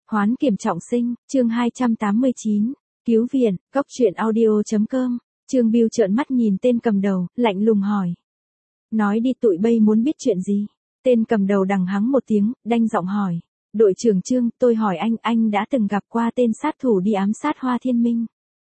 Hoán kiểm trọng sinh, chương 289, cứu viện, góc truyện audio.com, Trương Bưu trợn mắt nhìn tên cầm đầu, lạnh lùng hỏi. Nói đi tụi bay muốn biết chuyện gì? Tên cầm đầu đằng hắng một tiếng, đanh giọng hỏi. Đội trưởng Trương, tôi hỏi anh đã từng gặp qua tên sát thủ đi ám sát Hoa Thiên Minh?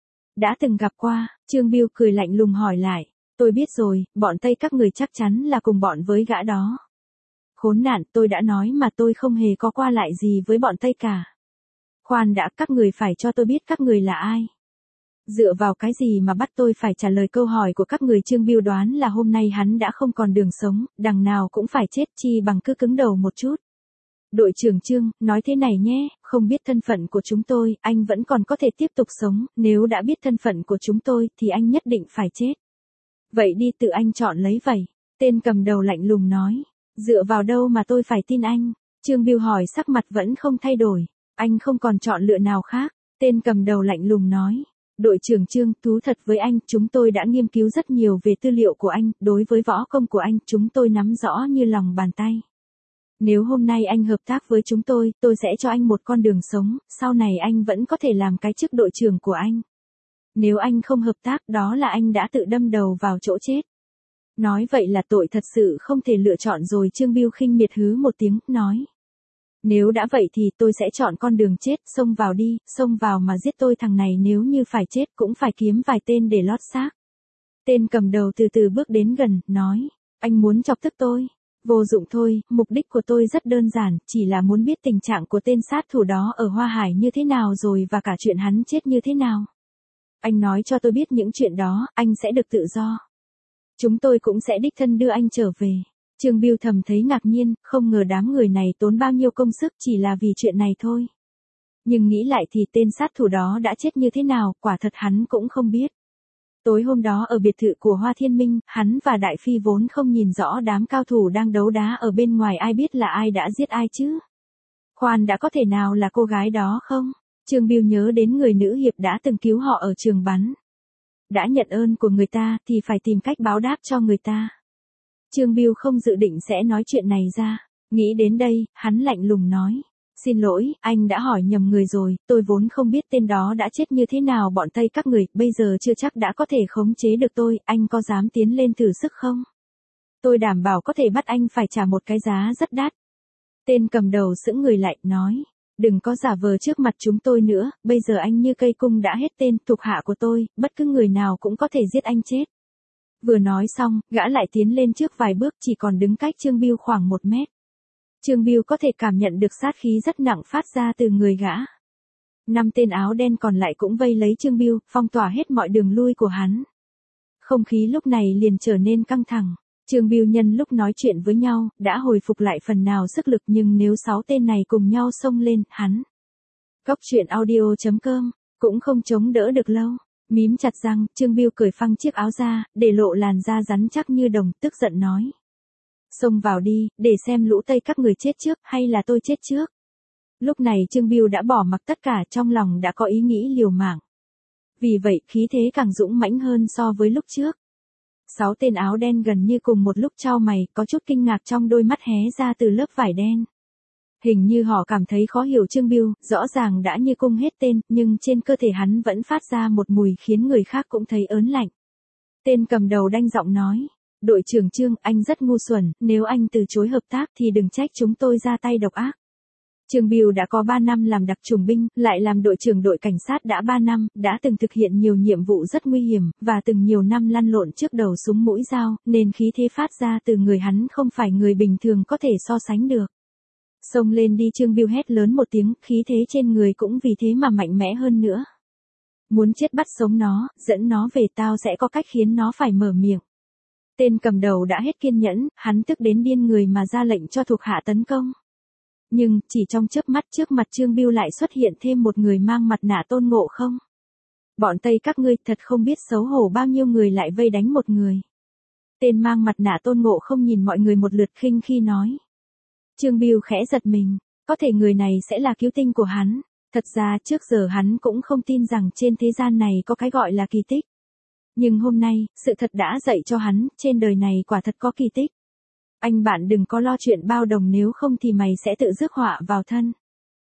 Đã từng gặp qua, Trương Bưu cười lạnh lùng hỏi lại. Tôi biết rồi, bọn Tây các người chắc chắn là cùng bọn với gã đó. Khốn nạn, tôi đã nói mà tôi không hề có qua lại gì với bọn Tây cả. Khoan đã, các người phải cho tôi biết các người là ai. Dựa vào cái gì mà bắt tôi phải trả lời câu hỏi của các người? Trương Bưu đoán là hôm nay hắn đã không còn đường sống, đằng nào cũng phải chết, chi bằng cứ cứng đầu một chút. Đội trưởng Trương, nói thế này nhé, không biết thân phận của chúng tôi, anh vẫn còn có thể tiếp tục sống, nếu đã biết thân phận của chúng tôi thì anh nhất định phải chết. Vậy đi tự anh chọn lấy vậy. Tên cầm đầu lạnh lùng nói. Dựa vào đâu mà tôi phải tin anh? Trương Bưu hỏi sắc mặt vẫn không thay đổi. Anh không còn chọn lựa nào khác. Tên cầm đầu lạnh lùng nói. Đội trưởng Trương, thú thật với anh, chúng tôi đã nghiên cứu rất nhiều về tư liệu của anh, đối với võ công của anh, chúng tôi nắm rõ như lòng bàn tay. Nếu hôm nay anh hợp tác với chúng tôi sẽ cho anh một con đường sống, sau này anh vẫn có thể làm cái chức đội trưởng của anh. Nếu anh không hợp tác, đó là anh đã tự đâm đầu vào chỗ chết. Nói vậy là tội thật sự không thể lựa chọn rồi. Trương Bưu khinh miệt hứ một tiếng, nói. Nếu đã vậy thì tôi sẽ chọn con đường chết, xông vào đi, xông vào mà giết tôi, thằng này nếu như phải chết cũng phải kiếm vài tên để lót xác. Tên cầm đầu từ từ bước đến gần, nói. Anh muốn chọc tức tôi? Vô dụng thôi, mục đích của tôi rất đơn giản, chỉ là muốn biết tình trạng của tên sát thủ đó ở Hoa Hải như thế nào rồi và cả chuyện hắn chết như thế nào. Anh nói cho tôi biết những chuyện đó, anh sẽ được tự do. Chúng tôi cũng sẽ đích thân đưa anh trở về. Trương Bưu thầm thấy ngạc nhiên, không ngờ đám người này tốn bao nhiêu công sức chỉ là vì chuyện này thôi. Nhưng nghĩ lại thì tên sát thủ đó đã chết như thế nào, quả thật hắn cũng không biết. Tối hôm đó ở biệt thự của Hoa Thiên Minh, hắn và Đại Phi vốn không nhìn rõ đám cao thủ đang đấu đá ở bên ngoài, ai biết là ai đã giết ai chứ. Khoan đã, có thể nào là cô gái đó không? Trương Bưu nhớ đến người nữ hiệp đã từng cứu họ ở trường bắn. Đã nhận ơn của người ta thì phải tìm cách báo đáp cho người ta. Trương Bưu không dự định sẽ nói chuyện này ra. Nghĩ đến đây, hắn lạnh lùng nói. Xin lỗi, anh đã hỏi nhầm người rồi, tôi vốn không biết tên đó đã chết như thế nào. Bọn Tây các người, bây giờ chưa chắc đã có thể khống chế được tôi, anh có dám tiến lên thử sức không? Tôi đảm bảo có thể bắt anh phải trả một cái giá rất đắt. Tên cầm đầu sững người lại, nói. Đừng có giả vờ trước mặt chúng tôi nữa, bây giờ anh như cây cung đã hết tên, thuộc hạ của tôi, bất cứ người nào cũng có thể giết anh chết. Vừa nói xong, gã lại tiến lên trước vài bước, chỉ còn đứng cách Trương Bưu khoảng 1 mét. Trương Bưu có thể cảm nhận được sát khí rất nặng phát ra từ người gã. 5 tên áo đen còn lại cũng vây lấy Trương Bưu, phong tỏa hết mọi đường lui của hắn. Không khí lúc này liền trở nên căng thẳng. Trương Bưu nhân lúc nói chuyện với nhau, đã hồi phục lại phần nào sức lực, nhưng nếu 6 tên này cùng nhau xông lên, hắn. Góc truyện audio.com, cũng không chống đỡ được lâu. Mím chặt răng, Trương Bưu cởi phăng chiếc áo ra, để lộ làn da rắn chắc như đồng, tức giận nói. Xông vào đi, để xem lũ Tây các người chết trước, hay là tôi chết trước. Lúc này Trương Bưu đã bỏ mặc tất cả, trong lòng đã có ý nghĩ liều mạng. Vì vậy, khí thế càng dũng mãnh hơn so với lúc trước. 6 tên áo đen gần như cùng một lúc chau mày, có chút kinh ngạc trong đôi mắt hé ra từ lớp vải đen. Hình như họ cảm thấy khó hiểu Trương Bưu, rõ ràng đã như cung hết tên, nhưng trên cơ thể hắn vẫn phát ra một mùi khiến người khác cũng thấy ớn lạnh. Tên cầm đầu đanh giọng nói. Đội trưởng Trương, anh rất ngu xuẩn, nếu anh từ chối hợp tác thì đừng trách chúng tôi ra tay độc ác. Trương Bưu đã có 3 năm làm đặc chủng binh, lại làm đội trưởng đội cảnh sát đã 3 năm, đã từng thực hiện nhiều nhiệm vụ rất nguy hiểm, và từng nhiều năm lăn lộn trước đầu súng mũi dao, nên khí thế phát ra từ người hắn không phải người bình thường có thể so sánh được. Xông lên đi, Trương Bưu hét lớn một tiếng, khí thế trên người cũng vì thế mà mạnh mẽ hơn nữa. Muốn chết bắt sống nó, dẫn nó về, tao sẽ có cách khiến nó phải mở miệng. Tên cầm đầu đã hết kiên nhẫn, hắn tức đến điên người mà ra lệnh cho thuộc hạ tấn công. Nhưng, chỉ trong chớp mắt trước mặt Trương Bưu lại xuất hiện thêm một người mang mặt nạ Tôn Ngộ Không. Bọn Tây các ngươi thật không biết xấu hổ, bao nhiêu người lại vây đánh một người. Tên mang mặt nạ Tôn Ngộ Không nhìn mọi người một lượt khinh khi nói. Trương Bưu khẽ giật mình, có thể người này sẽ là cứu tinh của hắn. Thật ra trước giờ hắn cũng không tin rằng trên thế gian này có cái gọi là kỳ tích. Nhưng hôm nay, sự thật đã dạy cho hắn, trên đời này quả thật có kỳ tích. Anh bạn đừng có lo chuyện bao đồng, nếu không thì mày sẽ tự rước họa vào thân.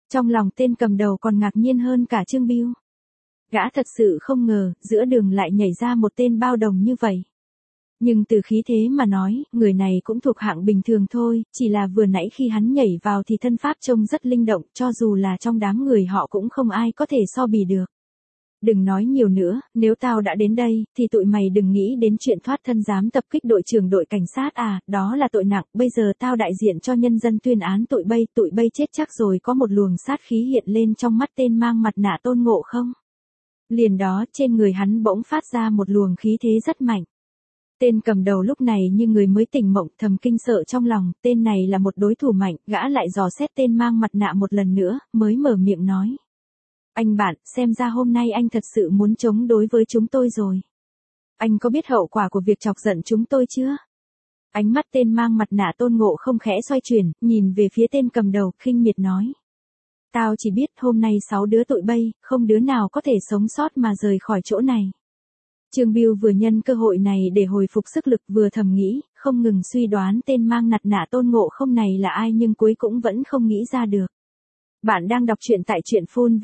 Trong lòng tên cầm đầu còn ngạc nhiên hơn cả Trương Bưu. Gã thật sự không ngờ, giữa đường lại nhảy ra một tên bao đồng như vậy. Nhưng từ khí thế mà nói, người này cũng thuộc hạng bình thường thôi, chỉ là vừa nãy khi hắn nhảy vào thì thân pháp trông rất linh động, cho dù là trong đám người họ cũng không ai có thể so bì được. Đừng nói nhiều nữa, nếu tao đã đến đây, thì tụi mày đừng nghĩ đến chuyện thoát thân dám tập kích đội trưởng đội cảnh sát à, đó là tội nặng, bây giờ tao đại diện cho nhân dân tuyên án tụi bay chết chắc rồi. Có một luồng sát khí hiện lên trong mắt tên mang mặt nạ Tôn Ngộ Không. Liền đó trên người hắn bỗng phát ra một luồng khí thế rất mạnh. Tên cầm đầu lúc này như người mới tỉnh mộng, thầm kinh sợ trong lòng, tên này là một đối thủ mạnh, gã lại dò xét tên mang mặt nạ một lần nữa, mới mở miệng nói. Anh bạn, xem ra hôm nay anh thật sự muốn chống đối với chúng tôi rồi. Anh có biết hậu quả của việc chọc giận chúng tôi chưa? Ánh mắt tên mang mặt nạ Tôn Ngộ Không khẽ xoay chuyển, nhìn về phía tên cầm đầu, khinh miệt nói. Tao chỉ biết hôm nay 6 đứa tụi bay, không đứa nào có thể sống sót mà rời khỏi chỗ này. Trương Bưu vừa nhân cơ hội này để hồi phục sức lực, vừa thầm nghĩ, không ngừng suy đoán tên mang mặt nạ Tôn Ngộ Không này là ai, nhưng cuối cũng vẫn không nghĩ ra được. Bạn đang đọc truyện tại truyện phun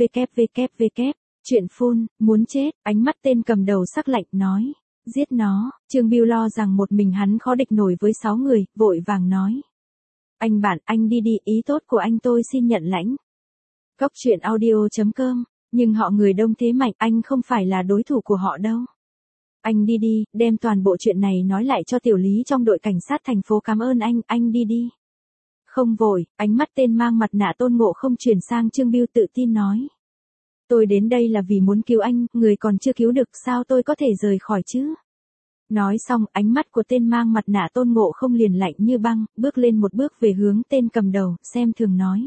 www. Truyện phun, muốn chết, ánh mắt tên cầm đầu sắc lạnh nói. Giết nó. Trương Bưu lo rằng một mình hắn khó địch nổi với 6 người, vội vàng nói. Anh bạn, anh đi đi, ý tốt của anh tôi xin nhận lãnh. Góc truyện audio.com, nhưng họ người đông thế mạnh, anh không phải là đối thủ của họ đâu. Anh đi đi, đem toàn bộ chuyện này nói lại cho tiểu lý trong đội cảnh sát thành phố, cảm ơn anh đi đi. Không vội, ánh mắt tên mang mặt nạ Tôn Ngộ Không chuyển sang Trương Bưu, tự tin nói. Tôi đến đây là vì muốn cứu anh, người còn chưa cứu được sao tôi có thể rời khỏi chứ? Nói xong, ánh mắt của tên mang mặt nạ Tôn Ngộ Không liền lạnh như băng, bước lên một bước về hướng tên cầm đầu, xem thường nói.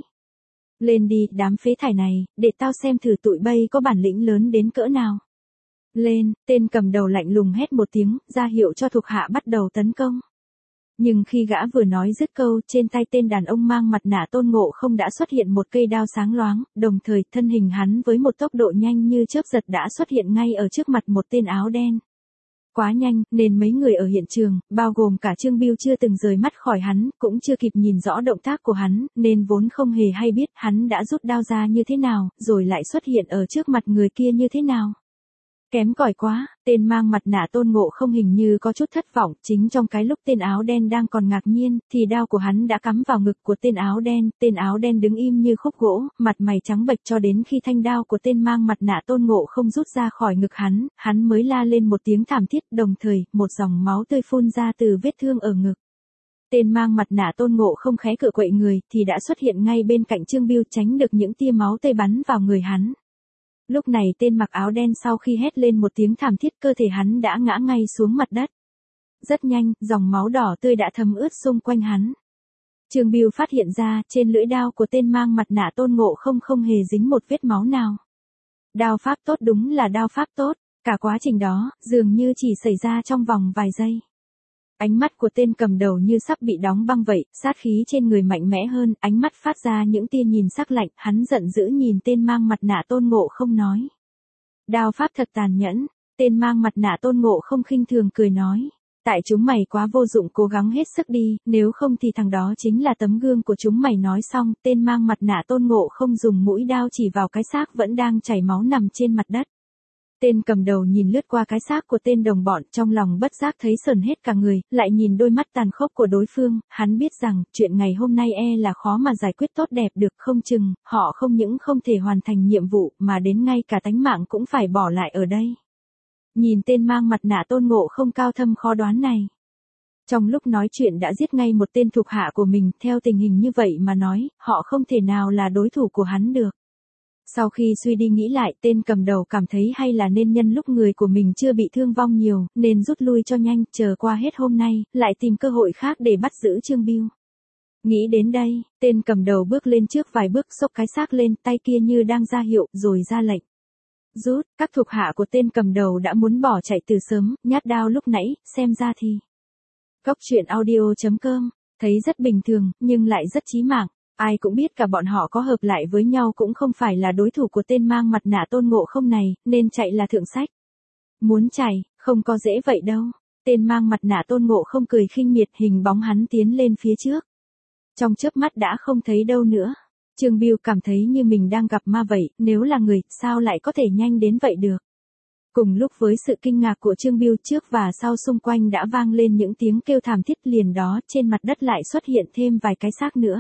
Lên đi, đám phế thải này, để tao xem thử tụi bay có bản lĩnh lớn đến cỡ nào. Lên, tên cầm đầu lạnh lùng hét một tiếng, ra hiệu cho thuộc hạ bắt đầu tấn công. Nhưng khi gã vừa nói dứt câu, trên tay tên đàn ông mang mặt nạ Tôn Ngộ Không đã xuất hiện một cây đao sáng loáng, đồng thời thân hình hắn với một tốc độ nhanh như chớp giật đã xuất hiện ngay ở trước mặt một tên áo đen. Quá nhanh, nên mấy người ở hiện trường, bao gồm cả Trương Bưu chưa từng rời mắt khỏi hắn, cũng chưa kịp nhìn rõ động tác của hắn, nên vốn không hề hay biết hắn đã rút đao ra như thế nào, rồi lại xuất hiện ở trước mặt người kia như thế nào. Kém cỏi quá, tên mang mặt nạ Tôn Ngộ Không hình như có chút thất vọng, chính trong cái lúc tên áo đen đang còn ngạc nhiên, thì đao của hắn đã cắm vào ngực của tên áo đen đứng im như khúc gỗ, mặt mày trắng bệch cho đến khi thanh đao của tên mang mặt nạ Tôn Ngộ Không rút ra khỏi ngực hắn mới la lên một tiếng thảm thiết, đồng thời, một dòng máu tươi phun ra từ vết thương ở ngực. Tên mang mặt nạ Tôn Ngộ Không khẽ cựa quậy người, thì đã xuất hiện ngay bên cạnh Trương Bưu, tránh được những tia máu tươi bắn vào người hắn. Lúc này tên mặc áo đen sau khi hét lên một tiếng thảm thiết, cơ thể hắn đã ngã ngay xuống mặt đất. Rất nhanh, dòng máu đỏ tươi đã thấm ướt xung quanh hắn. Trương Bưu phát hiện ra, trên lưỡi đao của tên mang mặt nạ Tôn Ngộ Không không hề dính một vết máu nào. Đao pháp tốt, đúng là đao pháp tốt, cả quá trình đó, dường như chỉ xảy ra trong vòng vài giây. Ánh mắt của tên cầm đầu như sắp bị đóng băng vậy, sát khí trên người mạnh mẽ hơn, ánh mắt phát ra những tia nhìn sắc lạnh, hắn giận dữ nhìn tên mang mặt nạ Tôn Ngộ Không nói. Đao pháp thật tàn nhẫn, tên mang mặt nạ Tôn Ngộ Không khinh thường cười nói. Tại chúng mày quá vô dụng, cố gắng hết sức đi, nếu không thì thằng đó chính là tấm gương của chúng mày. Nói xong, tên mang mặt nạ Tôn Ngộ Không dùng mũi đao chỉ vào cái xác vẫn đang chảy máu nằm trên mặt đất. Tên cầm đầu nhìn lướt qua cái xác của tên đồng bọn, trong lòng bất giác thấy sởn hết cả người, lại nhìn đôi mắt tàn khốc của đối phương, hắn biết rằng, chuyện ngày hôm nay là khó mà giải quyết tốt đẹp được, không chừng, họ không những không thể hoàn thành nhiệm vụ, mà đến ngay cả tánh mạng cũng phải bỏ lại ở đây. Nhìn tên mang mặt nạ Tôn Ngộ Không cao thâm khó đoán này. Trong lúc nói chuyện đã giết ngay một tên thuộc hạ của mình, theo tình hình như vậy mà nói, họ không thể nào là đối thủ của hắn được. Sau khi suy đi nghĩ lại, tên cầm đầu cảm thấy hay là nên nhân lúc người của mình chưa bị thương vong nhiều, nên rút lui cho nhanh, chờ qua hết hôm nay, lại tìm cơ hội khác để bắt giữ Trương Bưu. Nghĩ đến đây, tên cầm đầu bước lên trước vài bước, xốc cái xác lên, tay kia như đang ra hiệu, rồi ra lệnh. Rút, các thuộc hạ của tên cầm đầu đã muốn bỏ chạy từ sớm, nhát đao lúc nãy, xem ra thì. Góc truyện audio.com, thấy rất bình thường, nhưng lại rất chí mạng. Ai cũng biết cả bọn họ có hợp lại với nhau cũng không phải là đối thủ của tên mang mặt nạ Tôn Ngộ Không này, nên chạy là thượng sách. Muốn chạy, không có dễ vậy đâu. Tên mang mặt nạ Tôn Ngộ Không cười khinh miệt, hình bóng hắn tiến lên phía trước. Trong chớp mắt đã không thấy đâu nữa. Trương Biêu cảm thấy như mình đang gặp ma vậy, nếu là người, sao lại có thể nhanh đến vậy được. Cùng lúc với sự kinh ngạc của Trương Biêu, trước và sau xung quanh đã vang lên những tiếng kêu thảm thiết, liền đó trên mặt đất lại xuất hiện thêm vài cái xác nữa.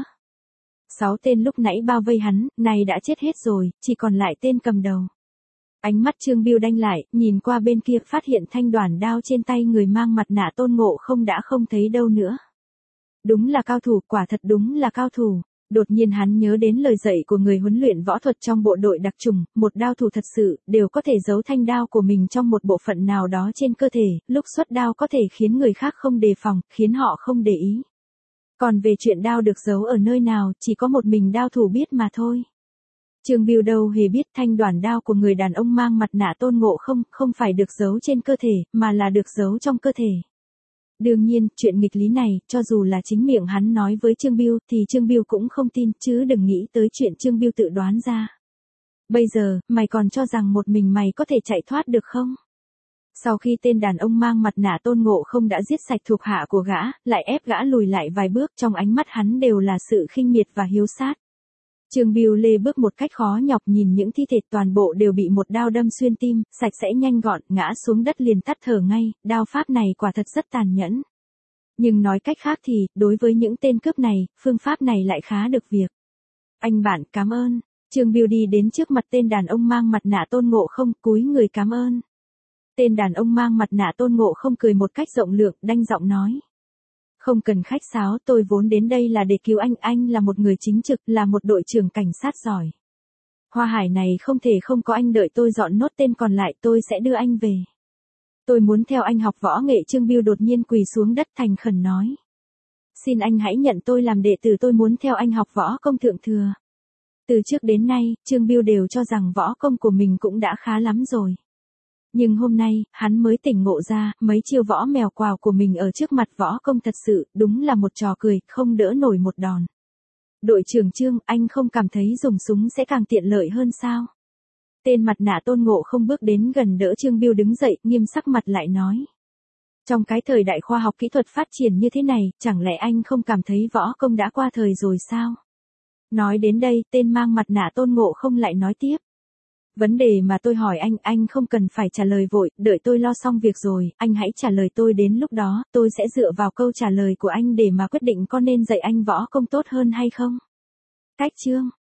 6 tên lúc nãy bao vây hắn, này đã chết hết rồi, chỉ còn lại tên cầm đầu. Ánh mắt Trương Biêu đanh lại, nhìn qua bên kia phát hiện thanh đoản đao trên tay người mang mặt nạ Tôn Ngộ Không đã không thấy đâu nữa. Đúng là cao thủ, quả thật đúng là cao thủ. Đột nhiên hắn nhớ đến lời dạy của người huấn luyện võ thuật trong bộ đội đặc trùng, một đao thủ thật sự, đều có thể giấu thanh đao của mình trong một bộ phận nào đó trên cơ thể, lúc xuất đao có thể khiến người khác không đề phòng, khiến họ không để ý. Còn về chuyện đao được giấu ở nơi nào, chỉ có một mình đao thủ biết mà thôi. Trương Biêu đâu hề biết thanh đoản đao của người đàn ông mang mặt nạ Tôn Ngộ Không, không phải được giấu trên cơ thể, mà là được giấu trong cơ thể. Đương nhiên, chuyện nghịch lý này, cho dù là chính miệng hắn nói với Trương Biêu, thì Trương Biêu cũng không tin, chứ đừng nghĩ tới chuyện Trương Biêu tự đoán ra. Bây giờ, mày còn cho rằng một mình mày có thể chạy thoát được không? Sau khi tên đàn ông mang mặt nạ Tôn Ngộ Không đã giết sạch thuộc hạ của gã, lại ép gã lùi lại vài bước, trong ánh mắt hắn đều là sự khinh miệt và hiếu sát. Trương Biêu lê bước một cách khó nhọc, nhìn những thi thể toàn bộ đều bị một đao đâm xuyên tim, sạch sẽ nhanh gọn, ngã xuống đất liền tắt thở ngay, đao pháp này quả thật rất tàn nhẫn. Nhưng nói cách khác thì, đối với những tên cướp này, phương pháp này lại khá được việc. Anh bạn, cảm ơn. Trương Biêu đi đến trước mặt tên đàn ông mang mặt nạ Tôn Ngộ Không, cúi người cảm ơn. Tên đàn ông mang mặt nạ Tôn Ngộ Không cười một cách rộng lượng, đanh giọng nói. Không cần khách sáo, tôi vốn đến đây là để cứu anh là một người chính trực, là một đội trưởng cảnh sát giỏi. Hoa Hải này không thể không có anh, đợi tôi dọn nốt tên còn lại tôi sẽ đưa anh về. Tôi muốn theo anh học võ nghệ. Trương Biêu đột nhiên quỳ xuống đất thành khẩn nói. Xin anh hãy nhận tôi làm đệ tử, tôi muốn theo anh học võ công thượng thừa. Từ trước đến nay, Trương Biêu đều cho rằng võ công của mình cũng đã khá lắm rồi. Nhưng hôm nay, hắn mới tỉnh ngộ ra, mấy chiêu võ mèo quào của mình ở trước mặt võ công thật sự, đúng là một trò cười, không đỡ nổi một đòn. Đội trưởng Trương, anh không cảm thấy dùng súng sẽ càng tiện lợi hơn sao? Tên mặt nạ Tôn Ngộ Không bước đến gần đỡ Trương Biêu đứng dậy, nghiêm sắc mặt lại nói. Trong cái thời đại khoa học kỹ thuật phát triển như thế này, chẳng lẽ anh không cảm thấy võ công đã qua thời rồi sao? Nói đến đây, tên mang mặt nạ Tôn Ngộ Không lại nói tiếp. Vấn đề mà tôi hỏi anh không cần phải trả lời vội, đợi tôi lo xong việc rồi, anh hãy trả lời tôi, đến lúc đó, tôi sẽ dựa vào câu trả lời của anh để mà quyết định có nên dạy anh võ công tốt hơn hay không. Cách chương